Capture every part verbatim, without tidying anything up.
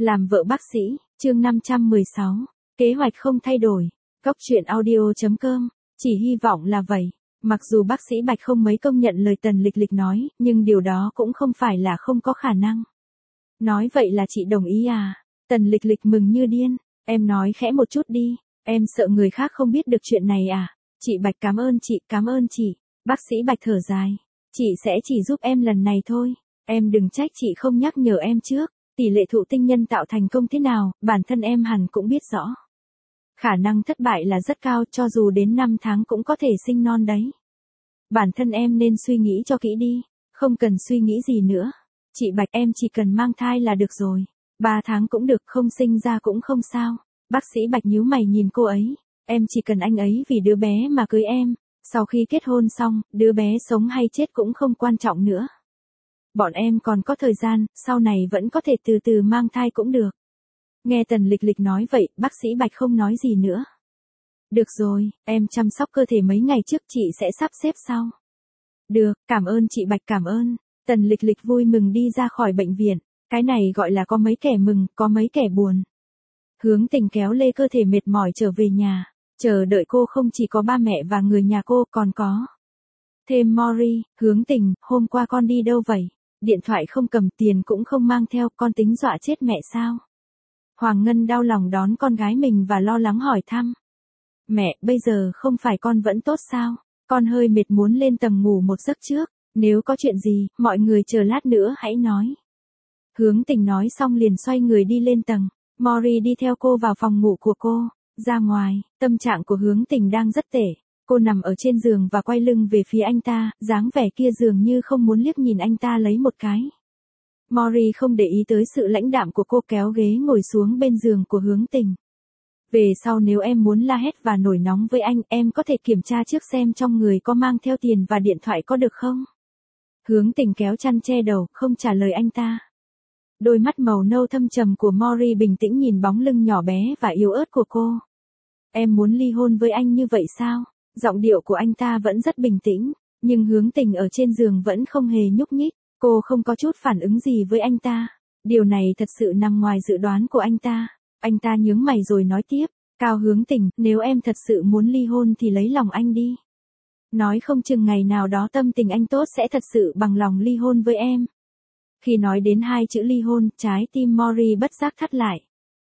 Làm vợ bác sĩ, chương năm trăm mười sáu, kế hoạch không thay đổi. Góc truyện audio chấm com, chỉ hy vọng là vậy. Mặc dù bác sĩ Bạch không mấy công nhận lời Tần Lịch Lịch nói, nhưng điều đó cũng không phải là không có khả năng. Nói vậy là chị đồng ý à? Tần Lịch Lịch mừng như điên, em nói khẽ một chút đi, em sợ người khác không biết được chuyện này à? Chị Bạch cảm ơn chị, cảm ơn chị. Bác sĩ Bạch thở dài, chị sẽ chỉ giúp em lần này thôi, em đừng trách chị không nhắc nhở em trước. Tỷ lệ thụ tinh nhân tạo thành công thế nào, bản thân em hẳn cũng biết rõ. Khả năng thất bại là rất cao, cho dù đến năm tháng cũng có thể sinh non đấy. Bản thân em nên suy nghĩ cho kỹ đi, không cần suy nghĩ gì nữa. Chị Bạch, em chỉ cần mang thai là được rồi. Ba tháng cũng được, không sinh ra cũng không sao. Bác sĩ Bạch nhíu mày nhìn cô ấy. Em chỉ cần anh ấy vì đứa bé mà cưới em. Sau khi kết hôn xong, đứa bé sống hay chết cũng không quan trọng nữa. Bọn em còn có thời gian, sau này vẫn có thể từ từ mang thai cũng được. Nghe Tần Lịch Lịch nói vậy, bác sĩ Bạch không nói gì nữa. Được rồi, em chăm sóc cơ thể mấy ngày trước, chị sẽ sắp xếp sau. Được, cảm ơn chị Bạch, cảm ơn. Tần Lịch Lịch vui mừng đi ra khỏi bệnh viện. Cái này gọi là có mấy kẻ mừng, có mấy kẻ buồn. Hướng Tình kéo lê cơ thể mệt mỏi trở về nhà. Chờ đợi cô không chỉ có ba mẹ và người nhà cô, còn có thêm Mori. Hướng Tình, hôm qua con đi đâu vậy? Điện thoại không cầm, tiền cũng không mang theo, con tính dọa chết mẹ sao? Hoàng Ngân đau lòng đón con gái mình và lo lắng hỏi thăm. Mẹ, bây giờ không phải con vẫn tốt sao? Con hơi mệt muốn lên tầng ngủ một giấc trước. Nếu có chuyện gì, mọi người chờ lát nữa hãy nói. Hướng Tình nói xong liền xoay người đi lên tầng. Mori đi theo cô vào phòng ngủ của cô. Ra ngoài, tâm trạng của Hướng Tình đang rất tệ. Cô nằm ở trên giường và quay lưng về phía anh ta, dáng vẻ kia dường như không muốn liếc nhìn anh ta lấy một cái. Mori không để ý tới sự lãnh đạm của cô, kéo ghế ngồi xuống bên giường của Hướng Tình. Về sau nếu em muốn la hét và nổi nóng với anh, em có thể kiểm tra trước xem trong người có mang theo tiền và điện thoại có được không? Hướng Tình kéo chăn che đầu, không trả lời anh ta. Đôi mắt màu nâu thâm trầm của Mori bình tĩnh nhìn bóng lưng nhỏ bé và yếu ớt của cô. Em muốn ly hôn với anh như vậy sao? Giọng điệu của anh ta vẫn rất bình tĩnh, nhưng Hướng Tình ở trên giường vẫn không hề nhúc nhích, cô không có chút phản ứng gì với anh ta. Điều này thật sự nằm ngoài dự đoán của anh ta. Anh ta nhướng mày rồi nói tiếp, Cao Hướng Tình, nếu em thật sự muốn ly hôn thì lấy lòng anh đi. Nói không chừng ngày nào đó tâm tình anh tốt sẽ thật sự bằng lòng ly hôn với em. Khi nói đến hai chữ ly hôn, trái tim Mori bất giác thắt lại.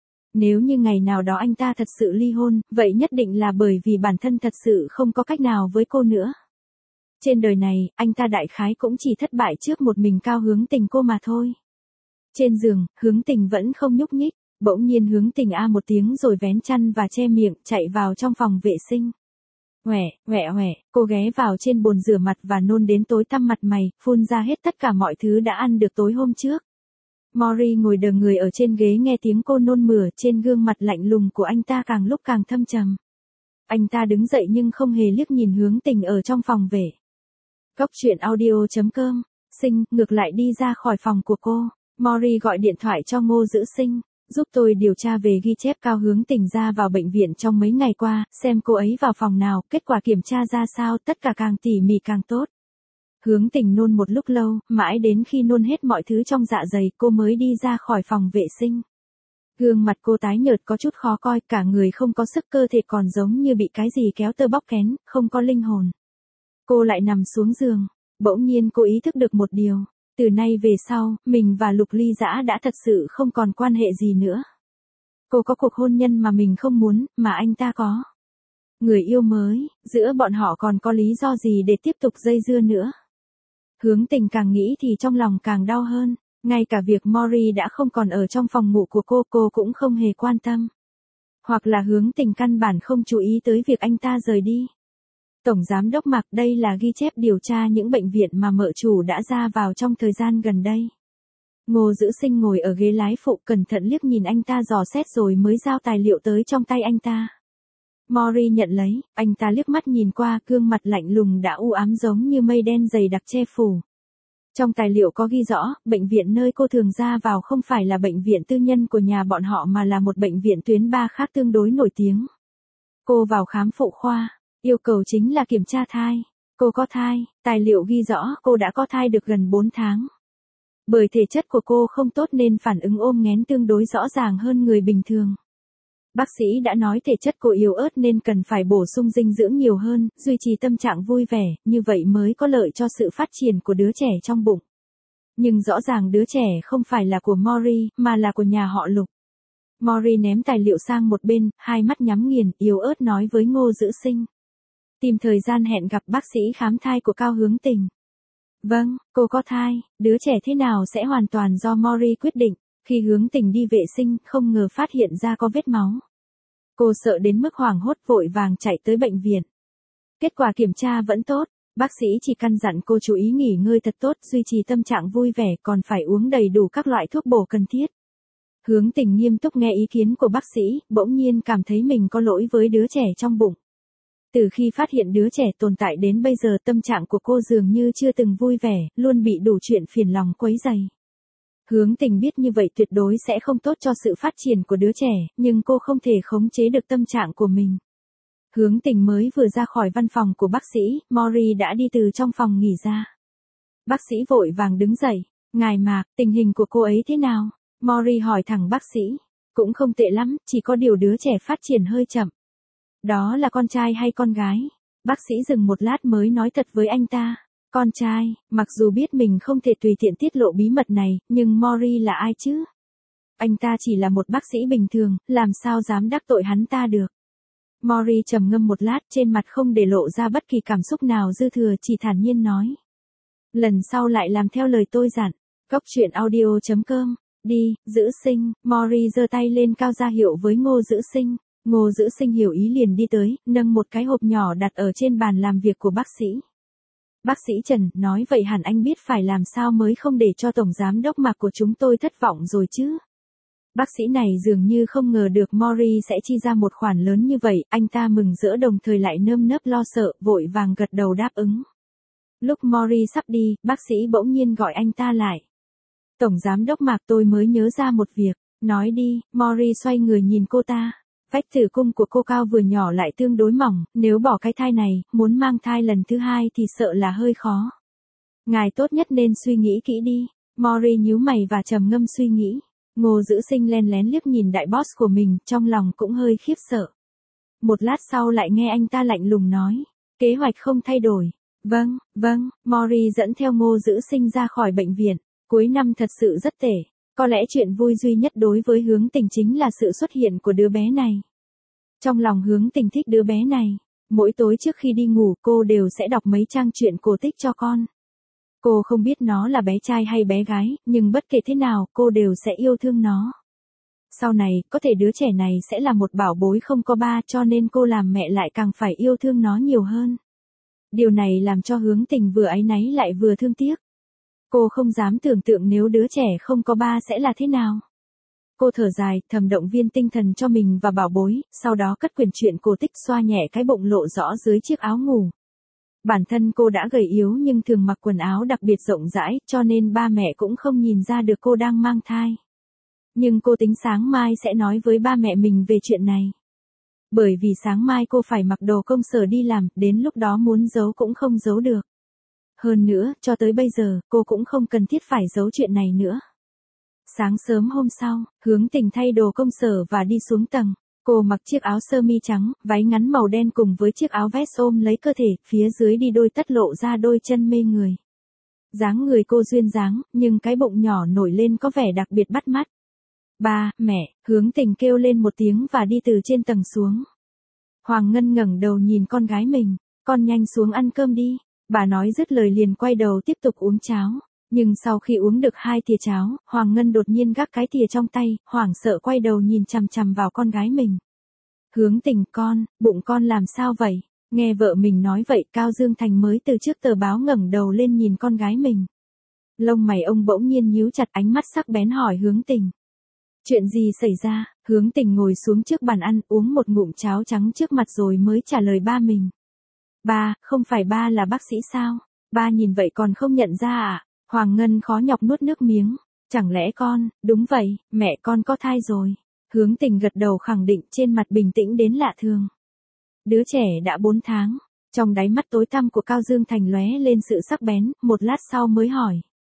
Nếu như ngày nào đó anh ta thật sự ly hôn, vậy nhất định là bởi vì bản thân thật sự không có cách nào với cô nữa. Trên đời này, anh ta đại khái cũng chỉ thất bại trước một mình Cao Hướng Tình cô mà thôi. Trên giường, Hướng Tình vẫn không nhúc nhích, bỗng nhiên Hướng Tình a một tiếng rồi vén chăn và che miệng, chạy vào trong phòng vệ sinh. Hoẻ, hoẻ hoẻ, cô ghé vào trên bồn rửa mặt và nôn đến tối tăm mặt mày, phun ra hết tất cả mọi thứ đã ăn được tối hôm trước. Mori ngồi đờ người ở trên ghế nghe tiếng cô nôn mửa, trên gương mặt lạnh lùng của anh ta càng lúc càng thâm trầm. Anh ta đứng dậy nhưng không hề liếc nhìn Hướng Tình ở trong phòng vệ. Góc truyện audio chấm com, Sinh, ngược lại đi ra khỏi phòng của cô. Mori gọi điện thoại cho Ngô Dữ Sinh, giúp tôi điều tra về ghi chép Cao Hướng Tình ra vào bệnh viện trong mấy ngày qua, xem cô ấy vào phòng nào, kết quả kiểm tra ra sao, tất cả càng tỉ mỉ càng tốt. Hướng Tình nôn một lúc lâu, mãi đến khi nôn hết mọi thứ trong dạ dày, cô mới đi ra khỏi phòng vệ sinh. Gương mặt cô tái nhợt có chút khó coi, cả người không có sức, cơ thể còn giống như bị cái gì kéo tơ bóc kén, không có linh hồn. Cô lại nằm xuống giường, bỗng nhiên cô ý thức được một điều. Từ nay về sau, mình và Lục Ly Dã đã thật sự không còn quan hệ gì nữa. Cô có cuộc hôn nhân mà mình không muốn, mà anh ta có người yêu mới, giữa bọn họ còn có lý do gì để tiếp tục dây dưa nữa. Hướng Tình càng nghĩ thì trong lòng càng đau hơn, ngay cả việc Mori đã không còn ở trong phòng ngủ của cô, cô cũng không hề quan tâm. Hoặc là Hướng Tình căn bản không chú ý tới việc anh ta rời đi. Tổng Giám đốc Mạc, đây là ghi chép điều tra những bệnh viện mà mợ chủ đã ra vào trong thời gian gần đây. Ngô Dữ Sinh ngồi ở ghế lái phụ, cẩn thận liếc nhìn anh ta dò xét rồi mới giao tài liệu tới trong tay anh ta. Mori nhận lấy, anh ta liếc mắt nhìn qua, gương mặt lạnh lùng đã u ám giống như mây đen dày đặc che phủ. Trong tài liệu có ghi rõ, bệnh viện nơi cô thường ra vào không phải là bệnh viện tư nhân của nhà bọn họ mà là một bệnh viện tuyến ba khác tương đối nổi tiếng. Cô vào khám phụ khoa, yêu cầu chính là kiểm tra thai. Cô có thai, tài liệu ghi rõ cô đã có thai được gần bốn tháng. Bởi thể chất của cô không tốt nên phản ứng ôm nghén tương đối rõ ràng hơn người bình thường. Bác sĩ đã nói thể chất cô yếu ớt nên cần phải bổ sung dinh dưỡng nhiều hơn, duy trì tâm trạng vui vẻ, như vậy mới có lợi cho sự phát triển của đứa trẻ trong bụng. Nhưng rõ ràng đứa trẻ không phải là của Mori, mà là của nhà họ Lục. Mori ném tài liệu sang một bên, hai mắt nhắm nghiền, yếu ớt nói với Ngô Dữ Sinh. Tìm thời gian hẹn gặp bác sĩ khám thai của Cao Hướng Tình. Vâng, cô có thai, đứa trẻ thế nào sẽ hoàn toàn do Mori quyết định. Khi Hướng Tình đi vệ sinh, không ngờ phát hiện ra có vết máu. Cô sợ đến mức hoảng hốt vội vàng chạy tới bệnh viện. Kết quả kiểm tra vẫn tốt, bác sĩ chỉ căn dặn cô chú ý nghỉ ngơi thật tốt, duy trì tâm trạng vui vẻ, còn phải uống đầy đủ các loại thuốc bổ cần thiết. Hướng Tình nghiêm túc nghe ý kiến của bác sĩ, bỗng nhiên cảm thấy mình có lỗi với đứa trẻ trong bụng. Từ khi phát hiện đứa trẻ tồn tại đến bây giờ, tâm trạng của cô dường như chưa từng vui vẻ, luôn bị đủ chuyện phiền lòng quấy rầy. Hướng Tình biết như vậy tuyệt đối sẽ không tốt cho sự phát triển của đứa trẻ, nhưng cô không thể khống chế được tâm trạng của mình. Hướng Tình mới vừa ra khỏi văn phòng của bác sĩ, Mori đã đi từ trong phòng nghỉ ra. Bác sĩ vội vàng đứng dậy. Ngài Mạc, tình hình của cô ấy thế nào? Mori hỏi thẳng bác sĩ. Cũng không tệ lắm, chỉ có điều đứa trẻ phát triển hơi chậm. Đó là con trai hay con gái? Bác sĩ dừng một lát mới nói thật với anh ta. Con trai, mặc dù biết mình không thể tùy tiện tiết lộ bí mật này, nhưng Mori là ai chứ? Anh ta chỉ là một bác sĩ bình thường, làm sao dám đắc tội hắn ta được? Mori trầm ngâm một lát, trên mặt không để lộ ra bất kỳ cảm xúc nào dư thừa, chỉ thản nhiên nói. Lần sau lại làm theo lời tôi dặn. Cốc truyện audio chấm com. Đi, Dữ Sinh. Mori giơ tay lên cao ra hiệu với Ngô Dữ Sinh. Ngô Dữ Sinh hiểu ý liền đi tới, nâng một cái hộp nhỏ đặt ở trên bàn làm việc của bác sĩ. Bác sĩ Trần, nói vậy hẳn anh biết phải làm sao mới không để cho tổng giám đốc Mạc của chúng tôi thất vọng rồi chứ. Bác sĩ này dường như không ngờ được Mori sẽ chi ra một khoản lớn như vậy, anh ta mừng rỡ đồng thời lại nơm nớp lo sợ, vội vàng gật đầu đáp ứng. Lúc Mori sắp đi, bác sĩ bỗng nhiên gọi anh ta lại. Tổng giám đốc Mạc, tôi mới nhớ ra một việc, nói đi. Mori xoay người nhìn cô ta. Vách tử cung của cô cao vừa nhỏ lại tương đối mỏng, nếu bỏ cái thai này, muốn mang thai lần thứ hai thì sợ là hơi khó. Ngài tốt nhất nên suy nghĩ kỹ đi. Mori nhíu mày và trầm ngâm suy nghĩ. Ngô Dữ Sinh len lén liếc nhìn đại boss của mình, trong lòng cũng hơi khiếp sợ. Một lát sau lại nghe anh ta lạnh lùng nói. Kế hoạch không thay đổi. Vâng, vâng. Mori dẫn theo Ngô Dữ Sinh ra khỏi bệnh viện. Cuối năm thật sự rất tệ. Có lẽ chuyện vui duy nhất đối với Hướng Tình chính là sự xuất hiện của đứa bé này. Trong lòng Hướng Tình thích đứa bé này. Mỗi tối trước khi đi ngủ cô đều sẽ đọc mấy trang truyện cổ tích cho con. Cô không biết nó là bé trai hay bé gái, nhưng bất kể thế nào cô đều sẽ yêu thương nó. Sau này, có thể đứa trẻ này sẽ là một bảo bối không có ba, cho nên cô làm mẹ lại càng phải yêu thương nó nhiều hơn. Điều này làm cho Hướng Tình vừa áy náy lại vừa thương tiếc. Cô không dám tưởng tượng nếu đứa trẻ không có ba sẽ là thế nào. Cô thở dài, thầm động viên tinh thần cho mình và bảo bối, sau đó cất quyển truyện cổ tích xoa nhẹ cái bụng lộ rõ dưới chiếc áo ngủ. Bản thân cô đã gầy yếu nhưng thường mặc quần áo đặc biệt rộng rãi, cho nên ba mẹ cũng không nhìn ra được cô đang mang thai. Nhưng cô tính sáng mai sẽ nói với ba mẹ mình về chuyện này. Bởi vì sáng mai cô phải mặc đồ công sở đi làm, đến lúc đó muốn giấu cũng không giấu được. Hơn nữa, cho tới bây giờ, cô cũng không cần thiết phải giấu chuyện này nữa. Sáng sớm hôm sau, Hướng Tình thay đồ công sở và đi xuống tầng. Cô mặc chiếc áo sơ mi trắng, váy ngắn màu đen cùng với chiếc áo vest ôm lấy cơ thể, phía dưới đi đôi tất lộ ra đôi chân mê người. Dáng người cô duyên dáng, nhưng cái bụng nhỏ nổi lên có vẻ đặc biệt bắt mắt. Ba, mẹ, Hướng Tình kêu lên một tiếng và đi từ trên tầng xuống. Hoàng Ngân ngẩng đầu nhìn con gái mình, con nhanh xuống ăn cơm đi. Bà nói dứt lời liền quay đầu tiếp tục uống cháo. Nhưng sau khi uống được hai thìa cháo, Hoàng Ngân đột nhiên gác cái thìa trong tay, hoảng sợ quay đầu nhìn chằm chằm vào con gái mình. Hướng Tình, con, bụng con làm sao vậy? Nghe vợ mình nói vậy, Cao Dương Thành mới từ trước tờ báo ngẩng đầu lên nhìn con gái mình. Lông mày ông bỗng nhiên nhíu chặt, ánh mắt sắc bén hỏi Hướng Tình. Chuyện gì xảy ra? Hướng Tình ngồi xuống trước bàn ăn, uống một ngụm cháo trắng trước mặt rồi mới trả lời ba mình. Ba, không phải ba là bác sĩ sao? Ba nhìn vậy còn không nhận ra à? Hoàng Ngân khó nhọc nuốt nước miếng. Chẳng lẽ con, đúng vậy, mẹ con có thai rồi. Hướng Tình gật đầu khẳng định, trên mặt bình tĩnh đến lạ thường. Đứa trẻ đã bốn tháng. Trong đáy mắt tối tăm của Cao Dương Thành lóe lên sự sắc bén, một lát sau mới hỏi.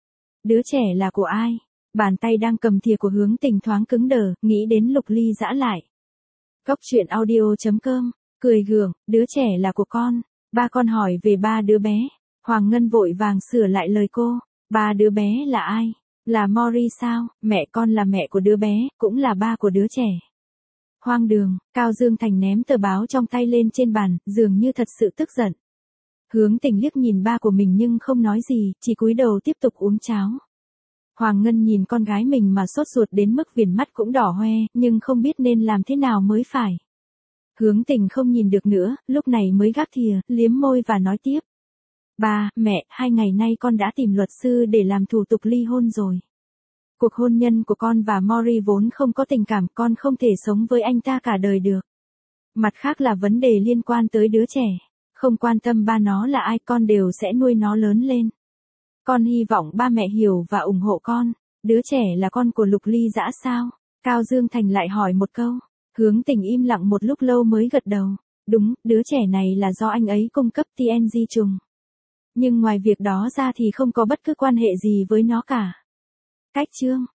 đứa trẻ là của ai? Bàn tay đang cầm thìa của Hướng Tình thoáng cứng đờ, nghĩ đến Lục Ly giã lại. Góc truyện audio chấm com, cười gượng, đứa trẻ là của con. Ba con hỏi về ba đứa bé. Hoàng Ngân vội vàng sửa lại lời cô. Ba đứa bé là ai? Là Mori sao? Mẹ con là mẹ của đứa bé, cũng là ba của đứa trẻ. Hoang đường, Cao Dương Thành ném tờ báo trong tay lên trên bàn, dường như thật sự tức giận. Hướng Tình liếc nhìn ba của mình nhưng không nói gì, chỉ cúi đầu tiếp tục uống cháo. Hoàng Ngân nhìn con gái mình mà sốt ruột đến mức viền mắt cũng đỏ hoe, nhưng không biết nên làm thế nào mới phải. Hướng Tình không nhìn được nữa, lúc này mới gác thìa, liếm môi và nói tiếp. Ba, mẹ, hai ngày nay con đã tìm luật sư để làm thủ tục ly hôn rồi. Cuộc hôn nhân của con và Mori vốn không có tình cảm, con không thể sống với anh ta cả đời được. Mặt khác là vấn đề liên quan tới đứa trẻ. Không quan tâm ba nó là ai, con đều sẽ nuôi nó lớn lên. Con hy vọng ba mẹ hiểu và ủng hộ con. Đứa trẻ là con của Lục Ly Dã sao? Cao Dương Thành lại hỏi một câu. Hướng Tình im lặng một lúc lâu mới gật đầu. Đúng, đứa trẻ này là do anh ấy cung cấp tê en giê trùng. Nhưng ngoài việc đó ra thì không có bất cứ quan hệ gì với nó cả. Cách chương